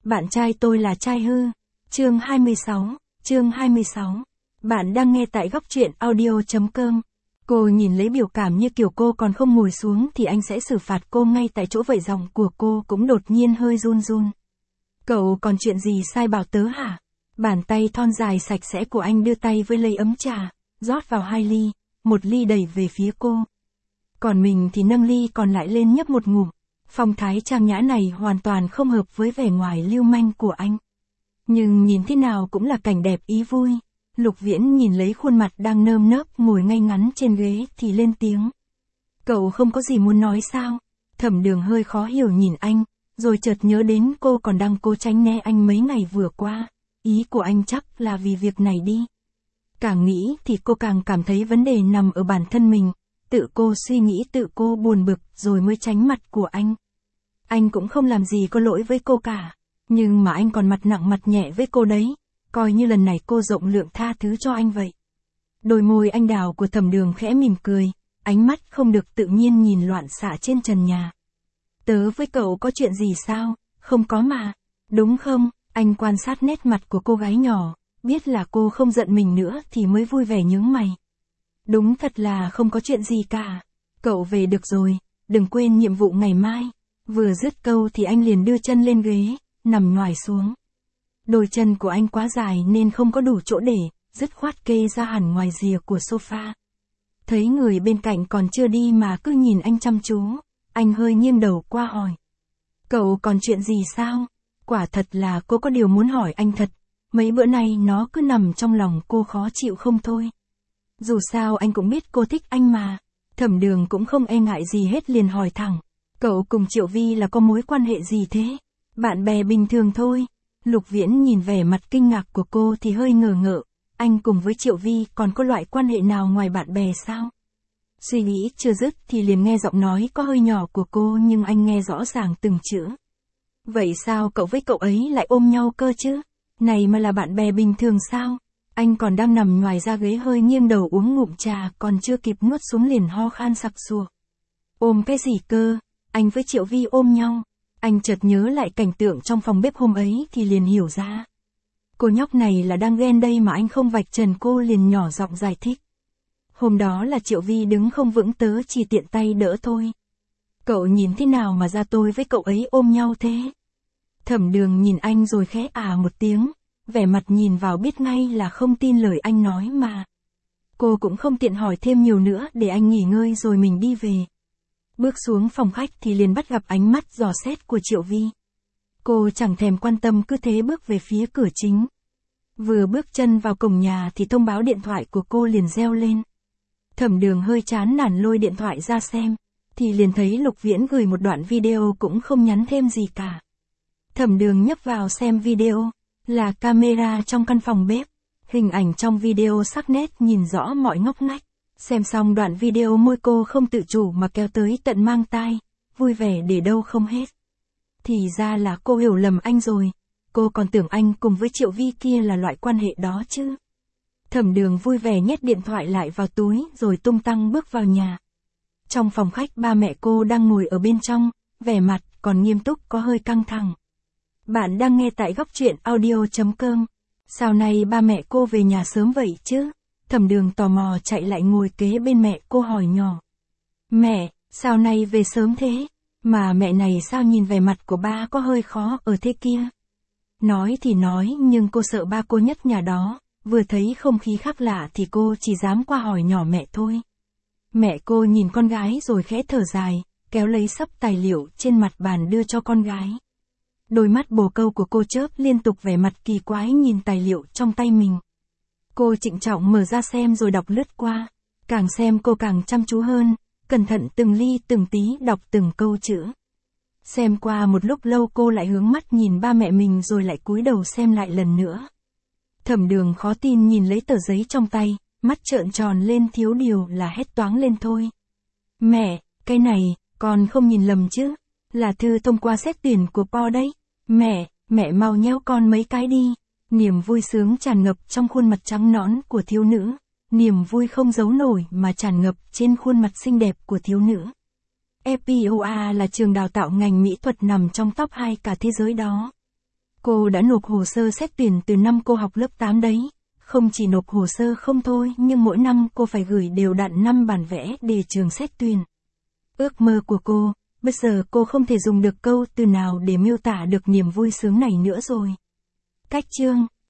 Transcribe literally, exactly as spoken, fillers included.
Bạn trai tôi là trai hư. Chương hai mươi sáu, chương hai mươi sáu. Bạn đang nghe tại góc truyện audio chấm com. Cô nhìn lấy biểu cảm như kiểu cô còn không ngồi xuống thì anh sẽ xử phạt cô ngay tại chỗ, vậy giọng của cô cũng đột nhiên hơi run run. Cậu còn chuyện gì sai bảo tớ hả? Bàn tay thon dài sạch sẽ của anh đưa tay với lấy ấm trà, rót vào hai ly, một ly đẩy về phía cô. Còn mình thì nâng ly còn lại lên nhấp một ngụm. Phong thái trang nhã này hoàn toàn không hợp với vẻ ngoài lưu manh của anh. Nhưng nhìn thế nào cũng là cảnh đẹp ý vui. Lục Viễn nhìn lấy khuôn mặt đang nơm nớp ngồi ngay ngắn trên ghế thì lên tiếng. Cậu không có gì muốn nói sao? Thẩm Đường hơi khó hiểu nhìn anh, rồi chợt nhớ đến cô còn đang cố tránh né anh mấy ngày vừa qua. Ý của anh chắc là vì việc này đi. Càng nghĩ thì cô càng cảm thấy vấn đề nằm ở bản thân mình. Tự cô suy nghĩ, tự cô buồn bực rồi mới tránh mặt của anh. Anh cũng không làm gì có lỗi với cô cả. Nhưng mà anh còn mặt nặng mặt nhẹ với cô đấy. Coi như lần này cô rộng lượng tha thứ cho anh vậy. Đôi môi anh đào của Thẩm Đường khẽ mỉm cười. Ánh mắt không được tự nhiên nhìn loạn xạ trên trần nhà. Tớ với cậu có chuyện gì sao? Không có mà. Đúng không? Anh quan sát nét mặt của cô gái nhỏ. Biết là cô không giận mình nữa thì mới vui vẻ nhướng mày. Đúng thật là không có chuyện gì cả. Cậu về được rồi, đừng quên nhiệm vụ ngày mai. Vừa dứt câu thì anh liền đưa chân lên ghế, nằm nhoài xuống. Đôi chân của anh quá dài nên không có đủ chỗ để, dứt khoát kê ra hẳn ngoài rìa của sofa. Thấy người bên cạnh còn chưa đi mà cứ nhìn anh chăm chú, anh hơi nghiêng đầu qua hỏi. Cậu còn chuyện gì sao? Quả thật là cô có điều muốn hỏi anh thật. Mấy bữa nay nó cứ nằm trong lòng cô khó chịu không thôi. Dù sao anh cũng biết cô thích anh mà. Thẩm Đường cũng không e ngại gì hết liền hỏi thẳng. Cậu cùng Triệu Vi là có mối quan hệ gì thế? Bạn bè bình thường thôi. Lục Viễn nhìn vẻ mặt kinh ngạc của cô thì hơi ngờ ngợ. Anh cùng với Triệu Vi còn có loại quan hệ nào ngoài bạn bè sao? Suy nghĩ chưa dứt thì liền nghe giọng nói có hơi nhỏ của cô nhưng anh nghe rõ ràng từng chữ. Vậy sao cậu với cậu ấy lại ôm nhau cơ chứ? Này mà là bạn bè bình thường sao? Anh còn đang nằm ngoài ra ghế hơi nghiêng đầu uống ngụm trà còn chưa kịp nuốt xuống liền ho khan sặc sụa. Ôm cái gì cơ? Anh với Triệu Vi ôm nhau. Anh chợt nhớ lại cảnh tượng trong phòng bếp hôm ấy thì liền hiểu ra. Cô nhóc này là đang ghen đây mà anh không vạch trần cô liền nhỏ giọng giải thích. Hôm đó là Triệu Vi đứng không vững tớ chỉ tiện tay đỡ thôi. Cậu nhìn thế nào mà ra tôi với cậu ấy ôm nhau thế? Thẩm Đường nhìn anh rồi khẽ à một tiếng. Vẻ mặt nhìn vào biết ngay là không tin lời anh nói mà. Cô cũng không tiện hỏi thêm nhiều nữa để anh nghỉ ngơi rồi mình đi về. Bước xuống phòng khách thì liền bắt gặp ánh mắt dò xét của Triệu Vi. Cô chẳng thèm quan tâm cứ thế bước về phía cửa chính. Vừa bước chân vào cổng nhà thì thông báo điện thoại của cô liền reo lên. Thẩm Đường hơi chán nản lôi điện thoại ra xem. Thì liền thấy Lục Viễn gửi một đoạn video cũng không nhắn thêm gì cả. Thẩm Đường nhấp vào xem video. Là camera trong căn phòng bếp. Hình ảnh trong video sắc nét nhìn rõ mọi ngóc ngách. Xem xong đoạn video môi cô không tự chủ mà kéo tới tận mang tai. Vui vẻ để đâu không hết. Thì ra là cô hiểu lầm anh rồi. Cô còn tưởng anh cùng với Triệu Vi kia là loại quan hệ đó chứ. Thẩm Đường vui vẻ nhét điện thoại lại vào túi rồi tung tăng bước vào nhà. Trong phòng khách ba mẹ cô đang ngồi ở bên trong. Vẻ mặt còn nghiêm túc có hơi căng thẳng. Bạn đang nghe tại góc truyện audio chấm com. Sao nay ba mẹ cô về nhà sớm vậy chứ? Thẩm Đường tò mò chạy lại ngồi kế bên mẹ cô hỏi nhỏ. Mẹ, sao nay về sớm thế? Mà mẹ này sao nhìn vẻ mặt của ba có hơi khó ở thế kia? Nói thì nói nhưng cô sợ ba cô nhất nhà đó. Vừa thấy không khí khác lạ thì cô chỉ dám qua hỏi nhỏ mẹ thôi. Mẹ cô nhìn con gái rồi khẽ thở dài, kéo lấy xấp tài liệu trên mặt bàn đưa cho con gái. Đôi mắt bồ câu của cô chớp liên tục vẻ mặt kỳ quái nhìn tài liệu trong tay mình. Cô trịnh trọng mở ra xem rồi đọc lướt qua. Càng xem cô càng chăm chú hơn, cẩn thận từng ly từng tí đọc từng câu chữ. Xem qua một lúc lâu cô lại hướng mắt nhìn ba mẹ mình rồi lại cúi đầu xem lại lần nữa. Thẩm Đường khó tin nhìn lấy tờ giấy trong tay, mắt trợn tròn lên thiếu điều là hét toáng lên thôi. Mẹ, cái này, con không nhìn lầm chứ? Là thư thông qua xét tuyển của Po đấy. Mẹ, mẹ mau nhéo con mấy cái đi. Niềm vui sướng tràn ngập trong khuôn mặt trắng nõn của thiếu nữ. Niềm vui không giấu nổi mà tràn ngập trên khuôn mặt xinh đẹp của thiếu nữ. ép pê o a là trường đào tạo ngành mỹ thuật nằm trong top hai cả thế giới đó. Cô đã nộp hồ sơ xét tuyển từ năm cô học lớp tám đấy. Không chỉ nộp hồ sơ không thôi, nhưng mỗi năm cô phải gửi đều đặn năm bản vẽ để trường xét tuyển. Ước mơ của cô, bây giờ cô không thể dùng được câu từ nào để miêu tả được niềm vui sướng này nữa rồi. Cách chương